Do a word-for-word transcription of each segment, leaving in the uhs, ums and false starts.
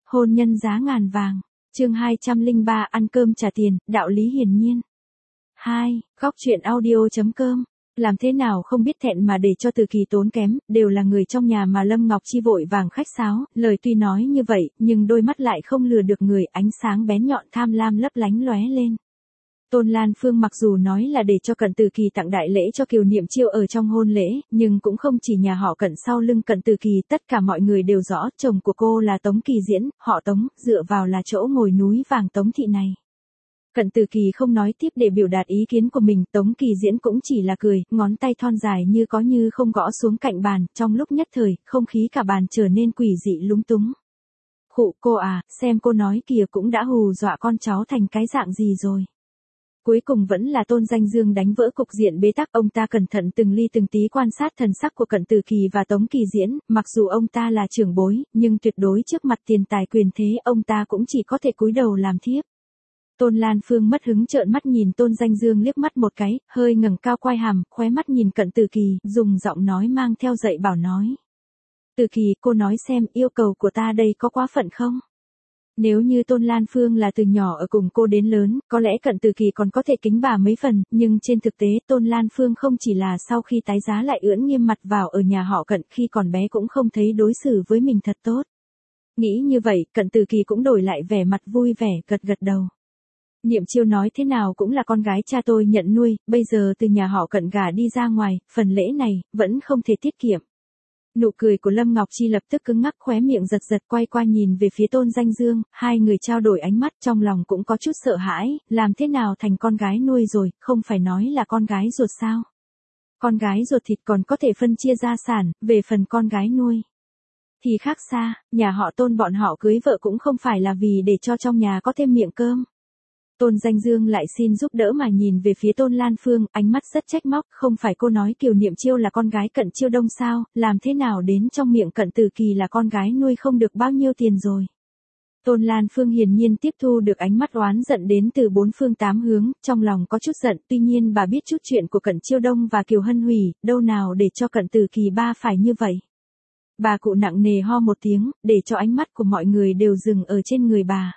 Hôn nhân giá ngàn vàng. Chương hai trăm lẻ ba ăn cơm trả tiền, đạo lý hiển nhiên. hai. Góc truyện audio chấm com. Làm thế nào không biết thẹn mà để cho Từ Kỳ tốn kém, đều là người trong nhà mà Lâm Ngọc Chi vội vàng khách sáo, lời tuy nói như vậy, nhưng đôi mắt lại không lừa được người, ánh sáng bén nhọn tham lam lấp lánh lóe lên. Tôn Lan Phương mặc dù nói là để cho Cận Từ Kỳ tặng đại lễ cho Kiều Niệm Chiêu ở trong hôn lễ, nhưng cũng không chỉ nhà họ Cận sau lưng Cận Từ Kỳ, tất cả mọi người đều rõ chồng của cô là Tống Kỳ Diễn, họ Tống, dựa vào là chỗ ngồi núi vàng Tống thị này. Cận Từ Kỳ không nói tiếp để biểu đạt ý kiến của mình, Tống Kỳ Diễn cũng chỉ là cười, ngón tay thon dài như có như không gõ xuống cạnh bàn, trong lúc nhất thời, không khí cả bàn trở nên quỷ dị lúng túng. Khụ, cô à, xem cô nói kìa cũng đã hù dọa con cháu thành cái dạng gì rồi. Cuối cùng vẫn là Tôn Danh Dương đánh vỡ cục diện bế tắc, ông ta cẩn thận từng ly từng tí quan sát thần sắc của Cận Từ Kỳ và Tống Kỳ Diễn, mặc dù ông ta là trưởng bối, nhưng tuyệt đối trước mặt tiền tài quyền thế ông ta cũng chỉ có thể cúi đầu làm thiếp. Tôn Lan Phương mất hứng trợn mắt nhìn Tôn Danh Dương liếc mắt một cái, hơi ngẩng cao quai hàm, khóe mắt nhìn Cận Từ Kỳ, dùng giọng nói mang theo dạy bảo nói. Từ Kỳ, cô nói xem yêu cầu của ta đây có quá phận không? Nếu như Tôn Lan Phương là từ nhỏ ở cùng cô đến lớn, có lẽ Cận Từ Kỳ còn có thể kính bà mấy phần, nhưng trên thực tế Tôn Lan Phương không chỉ là sau khi tái giá lại ưỡn nghiêm mặt vào ở nhà họ Cận, khi còn bé cũng không thấy đối xử với mình thật tốt. Nghĩ như vậy, Cận Từ Kỳ cũng đổi lại vẻ mặt vui vẻ, gật gật đầu. Niệm Chiêu nói thế nào cũng là con gái cha tôi nhận nuôi, bây giờ từ nhà họ Cận gả đi ra ngoài, phần lễ này, vẫn không thể tiết kiệm. Nụ cười của Lâm Ngọc Chi lập tức cứng ngắc, khóe miệng giật giật, quay qua nhìn về phía Tôn Danh Dương, hai người trao đổi ánh mắt, trong lòng cũng có chút sợ hãi, làm thế nào thành con gái nuôi rồi, không phải nói là con gái ruột sao? Con gái ruột thịt còn có thể phân chia gia sản, về phần con gái nuôi thì khác xa, nhà họ Tôn bọn họ cưới vợ cũng không phải là vì để cho trong nhà có thêm miệng cơm. Tôn Danh Dương lại xin giúp đỡ mà nhìn về phía Tôn Lan Phương, ánh mắt rất trách móc, không phải cô nói Kiều Niệm Chiêu là con gái Cận Chiêu Đông sao, làm thế nào đến trong miệng Cận Từ Kỳ là con gái nuôi không được bao nhiêu tiền rồi. Tôn Lan Phương hiển nhiên tiếp thu được ánh mắt oán giận đến từ bốn phương tám hướng, trong lòng có chút giận, tuy nhiên bà biết chút chuyện của Cận Chiêu Đông và Kiều Hân Hủy, đâu nào để cho Cận Từ Kỳ ba phải như vậy. Bà cụ nặng nề ho một tiếng, để cho ánh mắt của mọi người đều dừng ở trên người bà.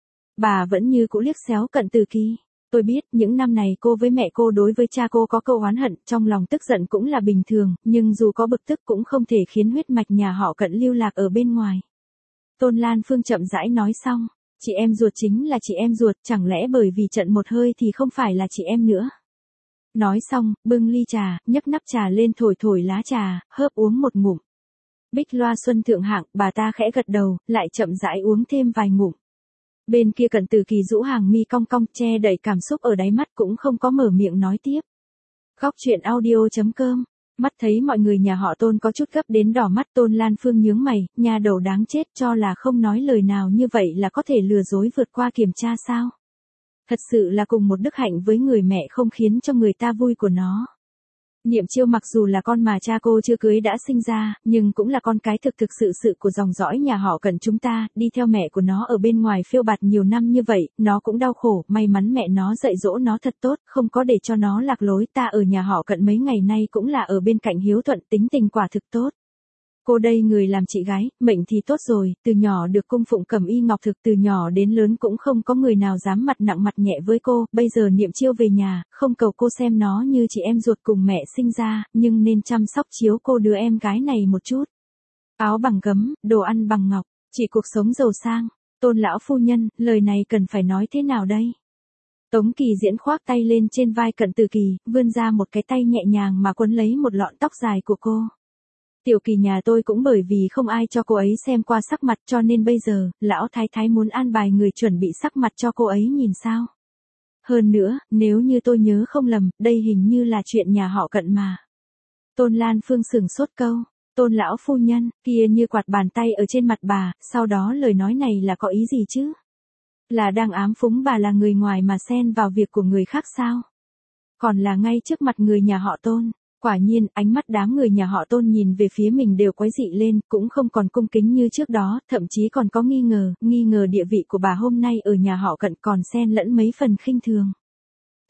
Bà vẫn như cũ liếc xéo Cận Từ Kỳ. Tôi biết, những năm này cô với mẹ cô đối với cha cô có câu oán hận, trong lòng tức giận cũng là bình thường, nhưng dù có bực tức cũng không thể khiến huyết mạch nhà họ Cận lưu lạc ở bên ngoài. Tôn Lan Phương chậm rãi nói xong, chị em ruột chính là chị em ruột, chẳng lẽ bởi vì trận một hơi thì không phải là chị em nữa. Nói xong, bưng ly trà, nhấc nắp trà lên thổi thổi lá trà, hớp uống một ngụm. Bích loa xuân thượng hạng, bà ta khẽ gật đầu, lại chậm rãi uống thêm vài ngụm. Bên kia Cận Từ Kỳ rũ hàng mi cong cong, che đậy cảm xúc ở đáy mắt cũng không có mở miệng nói tiếp. Góc truyện audio chấm com. Mắt thấy mọi người nhà họ Tôn có chút gấp đến đỏ mắt, Tôn Lan Phương nhướng mày, nhà đầu đáng chết, cho là không nói lời nào như vậy là có thể lừa dối vượt qua kiểm tra sao? Thật sự là cùng một đức hạnh với người mẹ không khiến cho người ta vui của nó. Niệm Chiêu mặc dù là con mà cha cô chưa cưới đã sinh ra, nhưng cũng là con cái thực thực sự sự của dòng dõi nhà họ Cận chúng ta, đi theo mẹ của nó ở bên ngoài phiêu bạt nhiều năm như vậy, nó cũng đau khổ, may mắn mẹ nó dạy dỗ nó thật tốt, không có để cho nó lạc lối, ta ở nhà họ Cận mấy ngày nay cũng là ở bên cạnh hiếu thuận, tính tình quả thực tốt. Cô đây người làm chị gái, mệnh thì tốt rồi, từ nhỏ được cung phụng cẩm y ngọc thực, từ nhỏ đến lớn cũng không có người nào dám mặt nặng mặt nhẹ với cô, bây giờ Niệm Chiêu về nhà, không cầu cô xem nó như chị em ruột cùng mẹ sinh ra, nhưng nên chăm sóc chiếu cô đứa em gái này một chút. Áo bằng gấm, đồ ăn bằng ngọc, chỉ cuộc sống giàu sang. Tôn lão phu nhân, lời này cần phải nói thế nào đây? Tống Kỳ Diễn khoác tay lên trên vai Cận Từ Kỳ, vươn ra một cái tay nhẹ nhàng mà quấn lấy một lọn tóc dài của cô. Tiểu Kỳ nhà tôi cũng bởi vì không ai cho cô ấy xem qua sắc mặt cho nên bây giờ, lão thái thái muốn an bài người chuẩn bị sắc mặt cho cô ấy nhìn sao. Hơn nữa, nếu như tôi nhớ không lầm, đây hình như là chuyện nhà họ Cận mà. Tôn Lan Phương sửng sốt câu, Tôn lão phu nhân, kia như quạt bàn tay ở trên mặt bà, sau đó lời nói này là có ý gì chứ? Là đang ám phúng bà là người ngoài mà xen vào việc của người khác sao? Còn là ngay trước mặt người nhà họ Tôn. Quả nhiên, ánh mắt đám người nhà họ Tôn nhìn về phía mình đều quái dị lên, cũng không còn cung kính như trước đó, thậm chí còn có nghi ngờ, nghi ngờ địa vị của bà hôm nay ở nhà họ Cận, còn xen lẫn mấy phần khinh thường.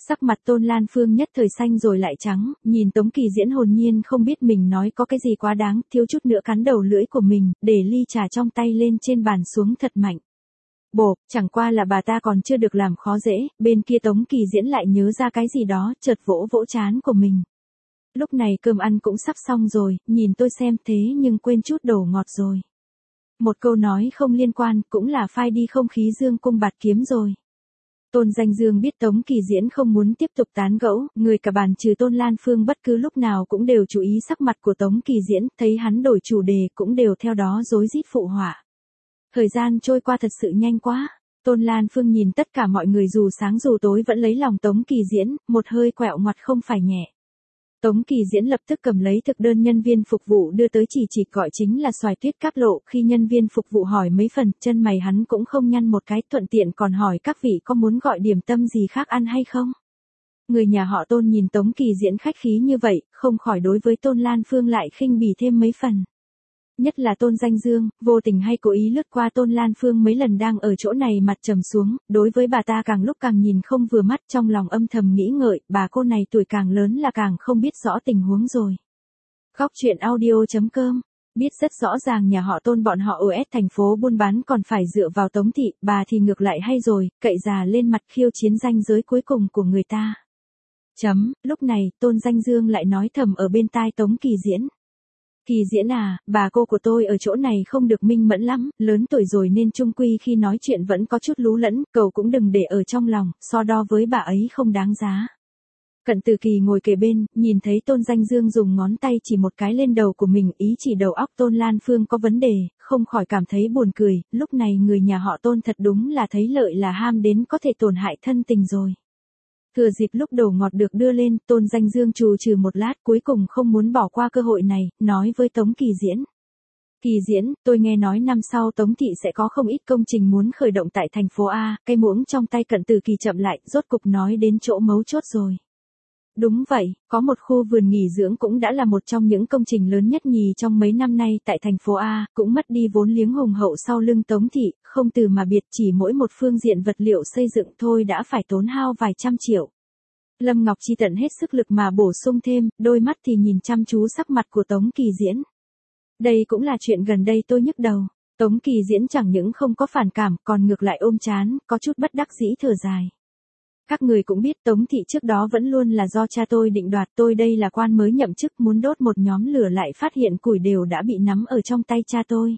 Sắc mặt Tôn Lan Phương nhất thời xanh rồi lại trắng, nhìn Tống Kỳ Diễn hồn nhiên không biết mình nói có cái gì quá đáng, thiếu chút nữa cắn đầu lưỡi của mình, để ly trà trong tay lên trên bàn xuống thật mạnh. Bộp, chẳng qua là bà ta còn chưa được làm khó dễ, bên kia Tống Kỳ Diễn lại nhớ ra cái gì đó, chợt vỗ vỗ trán của mình. Lúc này cơm ăn cũng sắp xong rồi, nhìn tôi xem thế nhưng quên chút đồ ngọt rồi. Một câu nói không liên quan, cũng là phai đi không khí dương cung bạt kiếm rồi. Tôn Danh Dương biết Tống Kỳ Diễn không muốn tiếp tục tán gẫu, người cả bàn trừ Tôn Lan Phương bất cứ lúc nào cũng đều chú ý sắc mặt của Tống Kỳ Diễn, thấy hắn đổi chủ đề cũng đều theo đó rối rít phụ họa. Thời gian trôi qua thật sự nhanh quá. Tôn Lan Phương nhìn tất cả mọi người dù sáng dù tối vẫn lấy lòng Tống Kỳ Diễn, một hơi quẹo ngoặt không phải nhẹ. Tống Kỳ Diễn lập tức cầm lấy thực đơn nhân viên phục vụ đưa tới, chỉ chỉ gọi chính là xoài tuyết cáp lộ, khi nhân viên phục vụ hỏi mấy phần, chân mày hắn cũng không nhăn một cái, thuận tiện còn hỏi các vị có muốn gọi điểm tâm gì khác ăn hay không. Người nhà họ Tôn nhìn Tống Kỳ Diễn khách khí như vậy, không khỏi đối với Tôn Lan Phương lại khinh bỉ thêm mấy phần. Nhất là Tôn Danh Dương, vô tình hay cố ý lướt qua Tôn Lan Phương mấy lần đang ở chỗ này mặt trầm xuống, đối với bà ta càng lúc càng nhìn không vừa mắt, trong lòng âm thầm nghĩ ngợi, bà cô này tuổi càng lớn là càng không biết rõ tình huống rồi. Góc truyện audio chấm com, biết rất rõ ràng nhà họ Tôn bọn họ ở S thành phố buôn bán còn phải dựa vào Tống thị, bà thì ngược lại hay rồi, cậy già lên mặt khiêu chiến ranh giới cuối cùng của người ta. Chấm, lúc này, Tôn Danh Dương lại nói thầm ở bên tai Tống Kỳ Diễn. Kỳ Diễn à, bà cô của tôi ở chỗ này không được minh mẫn lắm, lớn tuổi rồi nên chung quy khi nói chuyện vẫn có chút lú lẫn, cậu cũng đừng để ở trong lòng, so đo với bà ấy không đáng giá. Cận Từ Kỳ ngồi kề bên, nhìn thấy Tôn Danh Dương dùng ngón tay chỉ một cái lên đầu của mình, ý chỉ đầu óc Tôn Lan Phương có vấn đề, không khỏi cảm thấy buồn cười, lúc này người nhà họ Tôn thật đúng là thấy lợi là ham đến có thể tổn hại thân tình rồi. Thừa dịp lúc đồ ngọt được đưa lên, Tôn Danh Dương trù trừ một lát cuối cùng không muốn bỏ qua cơ hội này, nói với Tống Kỳ Diễn. Kỳ Diễn, tôi nghe nói năm sau Tống thị sẽ có không ít công trình muốn khởi động tại thành phố A, cây muỗng trong tay Cận Từ Kỳ chậm lại, rốt cục nói đến chỗ mấu chốt rồi. Đúng vậy, có một khu vườn nghỉ dưỡng cũng đã là một trong những công trình lớn nhất nhì trong mấy năm nay tại thành phố A, cũng mất đi vốn liếng hùng hậu sau lưng Tống thị, không từ mà biệt, chỉ mỗi một phương diện vật liệu xây dựng thôi đã phải tốn hao vài trăm triệu. Lâm Ngọc Chi tận hết sức lực mà bổ sung thêm, đôi mắt thì nhìn chăm chú sắc mặt của Tống Kỳ Diễn. Đây cũng là chuyện gần đây tôi nhức đầu. Tống Kỳ Diễn chẳng những không có phản cảm, còn ngược lại ôm chán, có chút bất đắc dĩ thở dài. Các người cũng biết Tống thị trước đó vẫn luôn là do cha tôi định đoạt, tôi đây là quan mới nhậm chức muốn đốt một nhóm lửa lại phát hiện củi đều đã bị nắm ở trong tay cha tôi.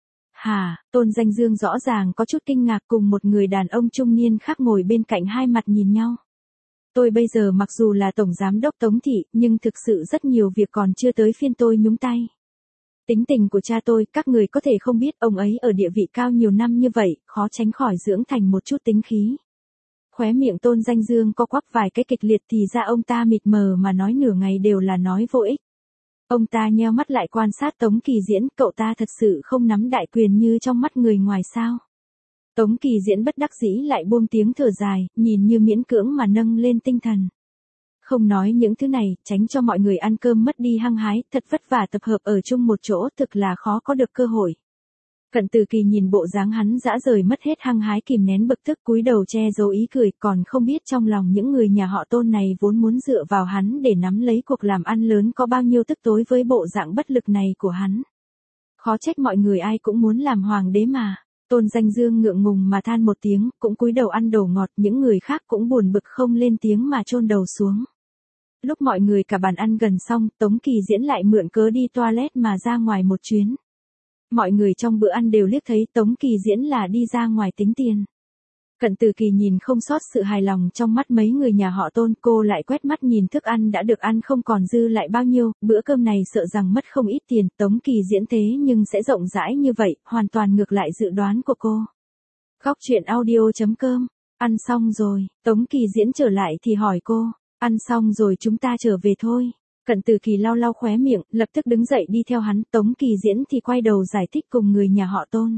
Hà, Tôn Danh Dương rõ ràng có chút kinh ngạc cùng một người đàn ông trung niên khác ngồi bên cạnh hai mặt nhìn nhau. Tôi bây giờ mặc dù là tổng giám đốc Tống thị, nhưng thực sự rất nhiều việc còn chưa tới phiên tôi nhúng tay. Tính tình của cha tôi, các người có thể không biết, ông ấy ở địa vị cao nhiều năm như vậy, khó tránh khỏi dưỡng thành một chút tính khí. Khóe miệng Tôn Danh Dương co quắp vài cái kịch liệt thì ra ông ta mịt mờ mà nói nửa ngày đều là nói vô ích. Ông ta nheo mắt lại quan sát Tống Kỳ Diễn, cậu ta thật sự không nắm đại quyền như trong mắt người ngoài sao. Tống Kỳ Diễn bất đắc dĩ lại buông tiếng thở dài, nhìn như miễn cưỡng mà nâng lên tinh thần. Không nói những thứ này, tránh cho mọi người ăn cơm mất đi hăng hái, thật vất vả tập hợp ở chung một chỗ thực là khó có được cơ hội. Cận Từ Kỳ nhìn bộ dáng hắn dã rời mất hết hăng hái kìm nén bực tức cúi đầu che giấu ý cười, còn không biết trong lòng những người nhà họ Tôn này vốn muốn dựa vào hắn để nắm lấy cuộc làm ăn lớn có bao nhiêu tức tối với bộ dạng bất lực này của hắn. Khó trách mọi người ai cũng muốn làm hoàng đế mà. Tôn Danh Dương ngượng ngùng mà than một tiếng, cũng cúi đầu ăn đồ ngọt, những người khác cũng buồn bực không lên tiếng mà chôn đầu xuống. Lúc mọi người cả bàn ăn gần xong, Tống Kỳ Diễn lại mượn cớ đi toilet mà ra ngoài một chuyến. Mọi người trong bữa ăn đều liếc thấy Tống Kỳ Diễn là đi ra ngoài tính tiền. Cận Từ Kỳ nhìn không sót sự hài lòng trong mắt mấy người nhà họ Tôn, cô lại quét mắt nhìn thức ăn đã được ăn không còn dư lại bao nhiêu, bữa cơm này sợ rằng mất không ít tiền, Tống Kỳ Diễn thế nhưng sẽ rộng rãi như vậy, hoàn toàn ngược lại dự đoán của cô. Góc truyện audio chấm com, ăn xong rồi, Tống Kỳ Diễn trở lại thì hỏi cô, ăn xong rồi chúng ta trở về thôi. Cận Từ Kỳ lau lau khóe miệng, lập tức đứng dậy đi theo hắn, Tống Kỳ Diễn thì quay đầu giải thích cùng người nhà họ Tôn.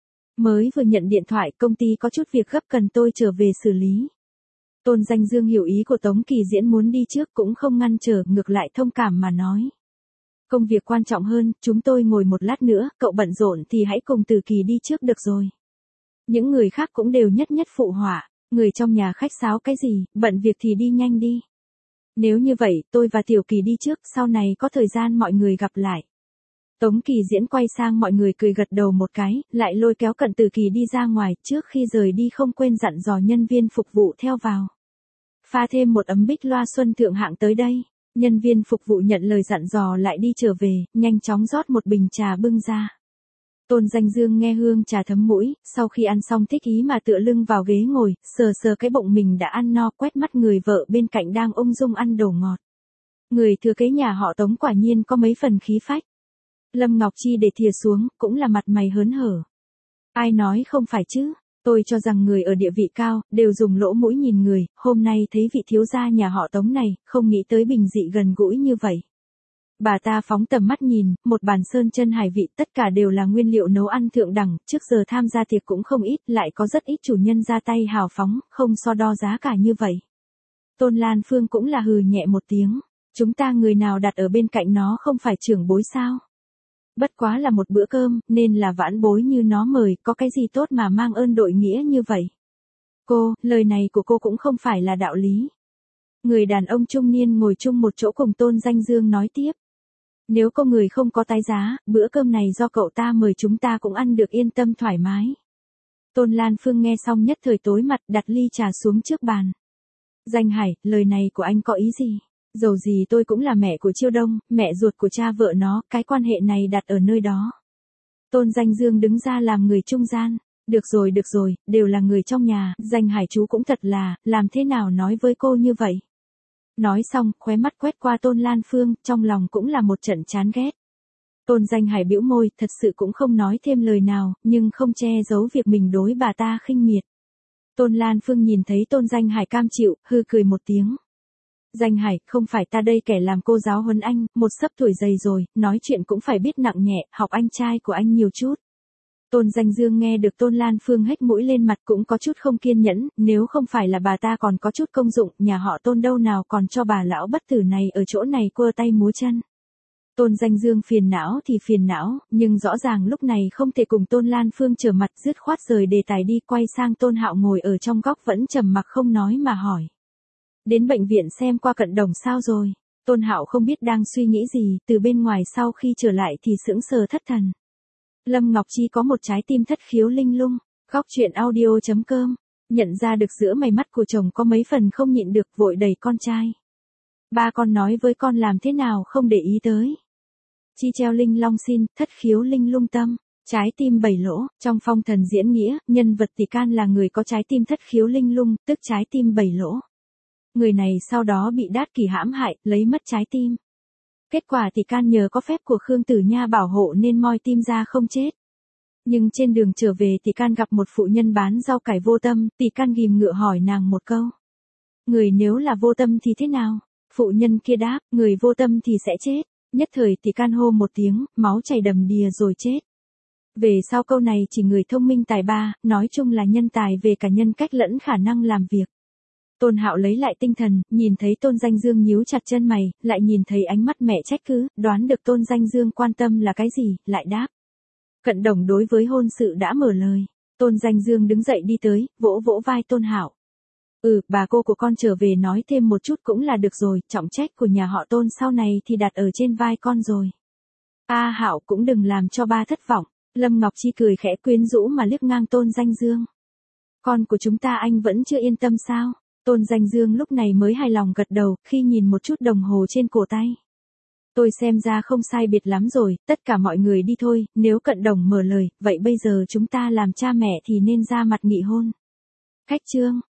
Mới vừa nhận điện thoại, công ty có chút việc gấp cần tôi trở về xử lý. Tôn Danh Dương hiểu ý của Tống Kỳ Diễn muốn đi trước cũng không ngăn trở, ngược lại thông cảm mà nói. Công việc quan trọng hơn, chúng tôi ngồi một lát nữa, cậu bận rộn thì hãy cùng Từ Kỳ đi trước được rồi. Những người khác cũng đều nhất nhất phụ họa. Người trong nhà khách sáo cái gì, bận việc thì đi nhanh đi. Nếu như vậy, tôi và Tiểu Kỳ đi trước, sau này có thời gian mọi người gặp lại. Tống Kỳ Diễn quay sang mọi người cười gật đầu một cái, lại lôi kéo Cận Tử Kỳ đi ra ngoài, trước khi rời đi không quên dặn dò nhân viên phục vụ theo vào. Pha thêm một ấm bích loa xuân thượng hạng tới đây. Nhân viên phục vụ nhận lời dặn dò lại đi trở về, nhanh chóng rót một bình trà bưng ra. Tôn Danh Dương nghe hương trà thấm mũi, sau khi ăn xong thích ý mà tựa lưng vào ghế ngồi, sờ sờ cái bụng mình đã ăn no, quét mắt người vợ bên cạnh đang ung dung ăn đồ ngọt. Người thừa kế nhà họ Tống quả nhiên có mấy phần khí phách. Lâm Ngọc Chi để thìa xuống, cũng là mặt mày hớn hở. Ai nói không phải chứ, tôi cho rằng người ở địa vị cao, đều dùng lỗ mũi nhìn người, hôm nay thấy vị thiếu gia nhà họ Tống này, không nghĩ tới bình dị gần gũi như vậy. Bà ta phóng tầm mắt nhìn, một bàn sơn chân hải vị tất cả đều là nguyên liệu nấu ăn thượng đẳng, trước giờ tham gia tiệc cũng không ít, lại có rất ít chủ nhân ra tay hào phóng, không so đo giá cả như vậy. Tôn Lan Phương cũng là hừ nhẹ một tiếng, chúng ta người nào đặt ở bên cạnh nó không phải trưởng bối sao? Bất quá là một bữa cơm, nên là vãn bối như nó mời, có cái gì tốt mà mang ơn đội nghĩa như vậy? Cô, lời này của cô cũng không phải là đạo lý. Người đàn ông trung niên ngồi chung một chỗ cùng Tôn Danh Dương nói tiếp. Nếu có người không có tái giá, bữa cơm này do cậu ta mời chúng ta cũng ăn được yên tâm thoải mái. Tôn Lan Phương nghe xong nhất thời tối mặt đặt ly trà xuống trước bàn. Danh Hải, lời này của anh có ý gì? Dầu gì tôi cũng là mẹ của Chiêu Đông, mẹ ruột của cha vợ nó, cái quan hệ này đặt ở nơi đó. Tôn Danh Dương đứng ra làm người trung gian. Được rồi được rồi, đều là người trong nhà, Danh Hải chú cũng thật là, làm thế nào nói với cô như vậy? Nói xong, khóe mắt quét qua Tôn Lan Phương, trong lòng cũng là một trận chán ghét. Tôn Danh Hải bĩu môi, thật sự cũng không nói thêm lời nào, nhưng không che giấu việc mình đối bà ta khinh miệt. Tôn Lan Phương nhìn thấy Tôn Danh Hải cam chịu, hư cười một tiếng. Danh Hải, không phải ta đây kẻ làm cô giáo huấn anh, một sấp tuổi dày rồi, nói chuyện cũng phải biết nặng nhẹ, học anh trai của anh nhiều chút. Tôn Danh Dương nghe được Tôn Lan Phương hếch mũi lên mặt cũng có chút không kiên nhẫn, nếu không phải là bà ta còn có chút công dụng, nhà họ Tôn đâu nào còn cho bà lão bất tử này ở chỗ này quơ tay múa chân. Tôn Danh Dương phiền não thì phiền não, nhưng rõ ràng lúc này không thể cùng Tôn Lan Phương trở mặt, dứt khoát rời đề tài đi, quay sang Tôn Hạo ngồi ở trong góc vẫn trầm mặc không nói mà hỏi. Đến bệnh viện xem qua Cận Đồng sao rồi? Tôn Hạo không biết đang suy nghĩ gì, từ bên ngoài sau khi trở lại thì sững sờ thất thần. Lâm Ngọc Chi có một trái tim thất khiếu linh lung, góc truyện audio chấm com, nhận ra được giữa mày mắt của chồng có mấy phần không nhịn được, vội đẩy con trai. Ba con nói với con làm thế nào không để ý tới. Chi treo linh long xin, thất khiếu linh lung tâm, trái tim bảy lỗ, trong phong thần diễn nghĩa, nhân vật Tỷ Can là người có trái tim thất khiếu linh lung, tức trái tim bảy lỗ. Người này sau đó bị Đát Kỷ hãm hại, lấy mất trái tim. Kết quả Tỷ Can nhờ có phép của Khương Tử Nha bảo hộ nên moi tim ra không chết. Nhưng trên đường trở về Tỷ Can gặp một phụ nhân bán rau cải vô tâm, Tỷ Can ghim ngựa hỏi nàng một câu. Người nếu là vô tâm thì thế nào? Phụ nhân kia đáp, người vô tâm thì sẽ chết. Nhất thời Tỷ Can hô một tiếng, máu chảy đầm đìa rồi chết. Về sau câu này chỉ người thông minh tài ba, nói chung là nhân tài về cả nhân cách lẫn khả năng làm việc. Tôn Hạo lấy lại tinh thần, nhìn thấy Tôn Danh Dương nhíu chặt chân mày, lại nhìn thấy ánh mắt mẹ trách cứ, đoán được Tôn Danh Dương quan tâm là cái gì, lại đáp. Cận Đồng đối với hôn sự đã mở lời. Tôn Danh Dương đứng dậy đi tới, vỗ vỗ vai Tôn Hạo. Ừ, bà cô của con trở về nói thêm một chút cũng là được rồi, trọng trách của nhà họ Tôn sau này thì đặt ở trên vai con rồi. A Hạo cũng đừng làm cho ba thất vọng. Lâm Ngọc Chi cười khẽ quyến rũ mà liếc ngang Tôn Danh Dương. Con của chúng ta anh vẫn chưa yên tâm sao? Tôn Danh Dương lúc này mới hài lòng gật đầu, khi nhìn một chút đồng hồ trên cổ tay. Tôi xem ra không sai biệt lắm rồi, tất cả mọi người đi thôi, nếu Cận Đồng mở lời, vậy bây giờ chúng ta làm cha mẹ thì nên ra mặt nghị hôn. Khách trương,